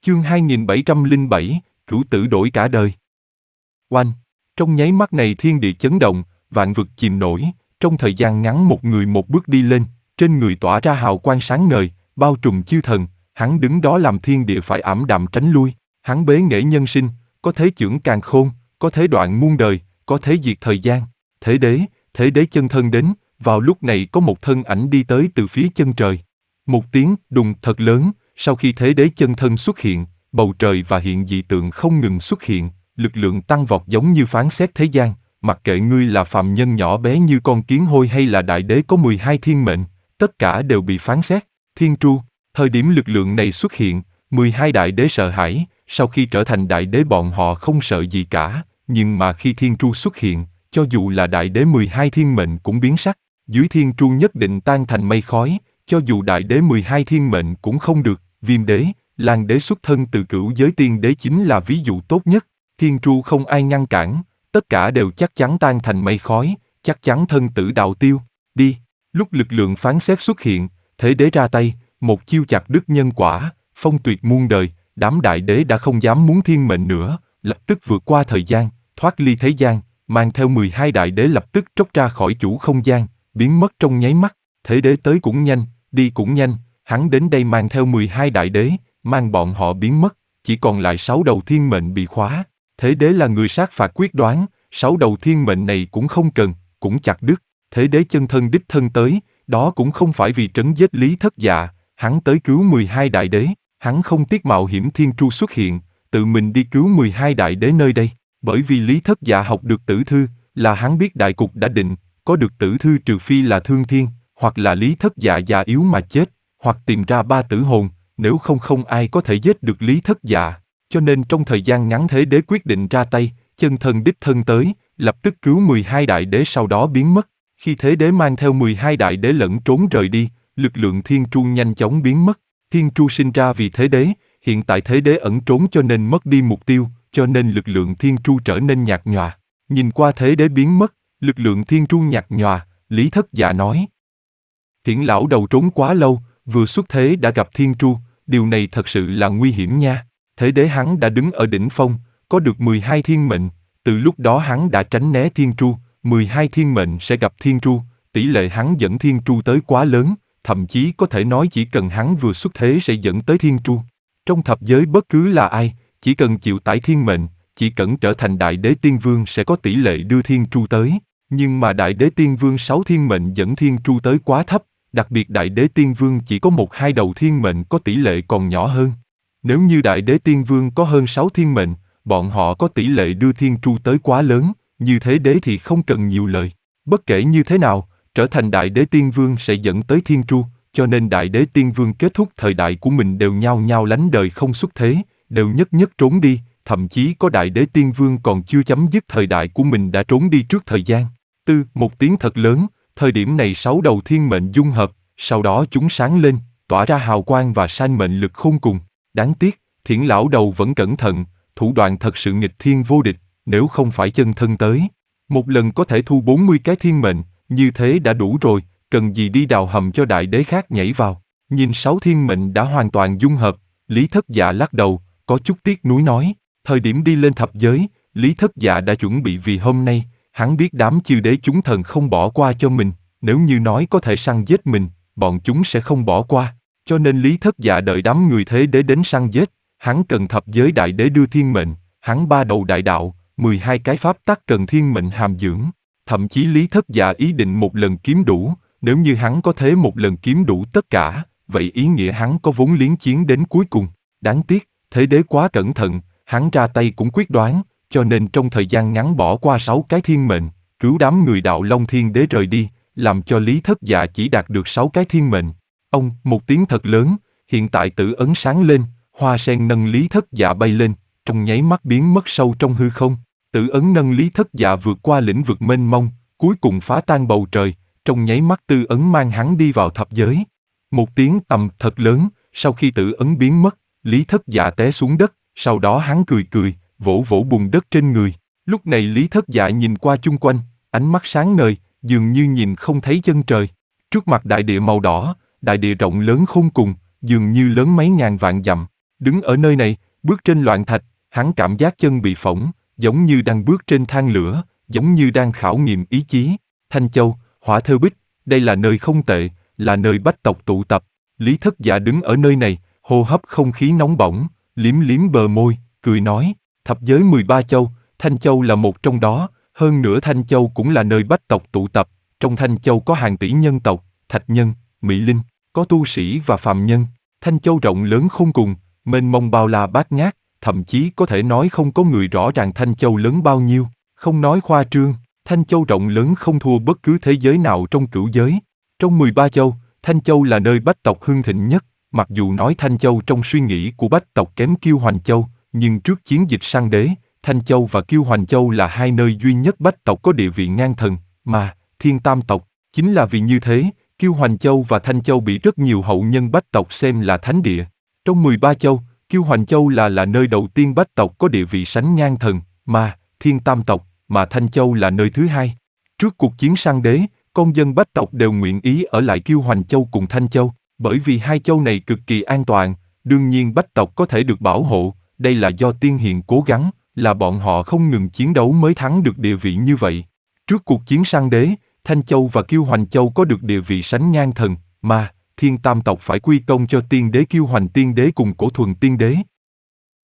Chương 2707, Cửu tử đổi cả đời. Oanh! Trong nháy mắt này thiên địa chấn động, vạn vực chìm nổi, trong thời gian ngắn một người một bước đi lên, trên người tỏa ra hào quang sáng ngời, bao trùm chư thần, hắn đứng đó làm thiên địa phải ảm đạm tránh lui, hắn bế nghệ nhân sinh, có thế chưởng càn khôn, có thế đoạn muôn đời, có thế diệt thời gian, thế đế chân thân đến, vào lúc này có một thân ảnh đi tới từ phía chân trời. Một tiếng đùng thật lớn, sau khi thế đế chân thân xuất hiện, bầu trời và hiện dị tượng không ngừng xuất hiện, lực lượng tăng vọt giống như phán xét thế gian, mặc kệ ngươi là phàm nhân nhỏ bé như con kiến hôi hay là đại đế có 12 thiên mệnh, tất cả đều bị phán xét. Thiên tru, thời điểm lực lượng này xuất hiện, 12 đại đế sợ hãi, sau khi trở thành đại đế bọn họ không sợ gì cả, nhưng mà khi thiên tru xuất hiện, cho dù là đại đế 12 thiên mệnh cũng biến sắc, dưới thiên tru nhất định tan thành mây khói, cho dù đại đế 12 thiên mệnh cũng không được. Viêm đế, Lan đế xuất thân từ cửu giới tiên đế chính là ví dụ tốt nhất, thiên tru không ai ngăn cản, tất cả đều chắc chắn tan thành mây khói, chắc chắn thân tử đạo tiêu, đi. Lúc lực lượng phán xét xuất hiện, thế đế ra tay, một chiêu chặt đứt nhân quả, phong tuyệt muôn đời, đám đại đế đã không dám muốn thiên mệnh nữa, lập tức vượt qua thời gian, thoát ly thế gian, mang theo 12 đại đế lập tức tróc ra khỏi chủ không gian, biến mất trong nháy mắt, thế đế tới cũng nhanh, đi cũng nhanh. Hắn đến đây mang theo 12 đại đế, mang bọn họ biến mất, chỉ còn lại 6 đầu thiên mệnh bị khóa. Thế đế là người sát phạt quyết đoán, 6 đầu thiên mệnh này cũng không cần, cũng chặt đứt. Thế đế chân thân đích thân tới, đó cũng không phải vì trấn giết Lý Thất Dạ, hắn tới cứu 12 đại đế, hắn không tiếc mạo hiểm thiên tru xuất hiện, tự mình đi cứu 12 đại đế nơi đây, bởi vì Lý Thất Dạ học được tử thư, là hắn biết đại cục đã định, có được tử thư trừ phi là thương thiên, hoặc là Lý Thất Dạ già yếu mà chết, hoặc tìm ra 3 tử hồn, nếu không không ai có thể giết được Lý Thất Dạ. Cho nên trong thời gian ngắn thế đế quyết định ra tay, chân thân đích thân tới, lập tức cứu 12 đại đế sau đó biến mất. Khi thế đế mang theo 12 đại đế lẫn trốn rời đi, lực lượng thiên tru nhanh chóng biến mất. Thiên tru sinh ra vì thế đế, hiện tại thế đế ẩn trốn cho nên mất đi mục tiêu, cho nên lực lượng thiên tru trở nên nhạt nhòa. Nhìn qua thế đế biến mất, lực lượng thiên tru nhạt nhòa, Lý Thất Dạ nói. Thiển lão đầu trốn quá lâu, vừa xuất thế đã gặp thiên tru, điều này thật sự là nguy hiểm nha. Thế đế hắn đã đứng ở đỉnh phong, có được 12 thiên mệnh, từ lúc đó hắn đã tránh né thiên tru, 12 thiên mệnh sẽ gặp thiên tru, tỷ lệ hắn dẫn thiên tru tới quá lớn, thậm chí có thể nói chỉ cần hắn vừa xuất thế sẽ dẫn tới thiên tru. Trong thập giới bất cứ là ai, chỉ cần chịu tải thiên mệnh, chỉ cần trở thành đại đế tiên vương sẽ có tỷ lệ đưa thiên tru tới, nhưng mà đại đế tiên vương 6 thiên mệnh dẫn thiên tru tới quá thấp. Đặc biệt đại đế tiên vương chỉ có 1-2 đầu thiên mệnh có tỷ lệ còn nhỏ hơn. Nếu như đại đế tiên vương có hơn 6 thiên mệnh, bọn họ có tỷ lệ đưa thiên tru tới quá lớn, như thế đế thì không cần nhiều lời. Bất kể như thế nào, trở thành đại đế tiên vương sẽ dẫn tới thiên tru, cho nên đại đế tiên vương kết thúc thời đại của mình đều nhao nhao lánh đời không xuất thế, đều nhất trốn đi, thậm chí có đại đế tiên vương còn chưa chấm dứt thời đại của mình đã trốn đi trước thời gian. Một tiếng thật lớn. Thời điểm này 6 đầu thiên mệnh dung hợp, sau đó chúng sáng lên, tỏa ra hào quang và sanh mệnh lực khôn cùng. Đáng tiếc, Thiển lão đầu vẫn cẩn thận, thủ đoạn thật sự nghịch thiên vô địch, nếu không phải chân thân tới. Một lần có thể thu 40 cái thiên mệnh, như thế đã đủ rồi, cần gì đi đào hầm cho đại đế khác nhảy vào. Nhìn 6 thiên mệnh đã hoàn toàn dung hợp, Lý Thất Dạ lắc đầu, có chút tiếc nuối nói, thời điểm đi lên thập giới, Lý Thất Dạ đã chuẩn bị vì hôm nay. Hắn biết đám chư đế chúng thần không bỏ qua cho mình, nếu như nói có thể săn giết mình, bọn chúng sẽ không bỏ qua, cho nên Lý Thất Dạ đợi đám người thế đế đến săn giết, hắn cần thập giới đại đế đưa thiên mệnh, hắn 3 đầu đại đạo, 12 cái pháp tắc cần thiên mệnh hàm dưỡng, thậm chí Lý Thất Dạ ý định một lần kiếm đủ, nếu như hắn có thế một lần kiếm đủ tất cả, vậy ý nghĩa hắn có vốn liếng chiến đến cuối cùng, đáng tiếc, thế đế quá cẩn thận, hắn ra tay cũng quyết đoán. Cho nên trong thời gian ngắn bỏ qua 6 cái thiên mệnh, cứu đám người đạo Long Thiên Đế rời đi, làm cho Lý Thất Dạ chỉ đạt được 6 cái thiên mệnh. Một tiếng thật lớn, hiện tại tử ấn sáng lên, hoa sen nâng Lý Thất Dạ bay lên, trong nháy mắt biến mất sâu trong hư không. Tử ấn nâng Lý Thất Dạ vượt qua lĩnh vực mênh mông, cuối cùng phá tan bầu trời, trong nháy mắt tư ấn mang hắn đi vào thập giới. Một tiếng ầm thật lớn, sau khi tử ấn biến mất, Lý Thất Dạ té xuống đất, sau đó hắn cười, vỗ bùn đất trên người. Lúc này Lý Thất Dạ nhìn qua chung quanh, ánh mắt sáng ngời, dường như nhìn không thấy chân trời. Trước mặt đại địa màu đỏ, đại địa rộng lớn khôn cùng, dường như lớn mấy ngàn vạn dặm. Đứng ở nơi này, bước trên loạn thạch, hắn cảm giác chân bị phỏng, giống như đang bước trên than lửa, giống như đang khảo nghiệm ý chí. Thanh Châu, Hỏa Thêu Bích, đây là nơi không tệ, là nơi bách tộc tụ tập. Lý Thất Dạ đứng ở nơi này, hô hấp không khí nóng bỏng, liếm liếm bờ môi, cười nói, thập giới 13 châu, Thanh Châu là một trong đó, hơn nữa Thanh Châu cũng là nơi bách tộc tụ tập. Trong Thanh Châu có hàng tỷ nhân tộc, thạch nhân, mỹ linh, có tu sĩ và phàm nhân. Thanh Châu rộng lớn khôn cùng, mênh mông bao la bát ngát, thậm chí có thể nói không có người rõ ràng Thanh Châu lớn bao nhiêu. Không nói khoa trương, Thanh Châu rộng lớn không thua bất cứ thế giới nào trong cửu giới. Trong 13 châu, Thanh Châu là nơi bách tộc hưng thịnh nhất. Mặc dù nói Thanh Châu trong suy nghĩ của bách tộc kém Kiêu Hoành Châu, nhưng trước chiến dịch săn đế, Thanh Châu và Kiêu Hoành Châu là hai nơi duy nhất bách tộc có địa vị ngang thần, mà Thiên Tam tộc. Chính là vì như thế, Kiêu Hoành Châu và Thanh Châu bị rất nhiều hậu nhân bách tộc xem là thánh địa. Trong 13 châu, Kiêu Hoành Châu là nơi đầu tiên bách tộc có địa vị sánh ngang thần, mà Thiên Tam tộc, mà Thanh Châu là nơi thứ hai. Trước cuộc chiến săn đế, con dân bách tộc đều nguyện ý ở lại Kiêu Hoành Châu cùng Thanh Châu, bởi vì hai châu này cực kỳ an toàn, đương nhiên bách tộc có thể được bảo hộ, đây là do tiên hiền cố gắng, là bọn họ không ngừng chiến đấu mới thắng được địa vị như vậy. Trước cuộc chiến săn đế, Thanh Châu và Kiêu Hoành Châu có được địa vị sánh ngang thần, mà Thiên Tam tộc phải quy công cho tiên đế Kiêu Hoành tiên đế cùng Cổ Thuần tiên đế.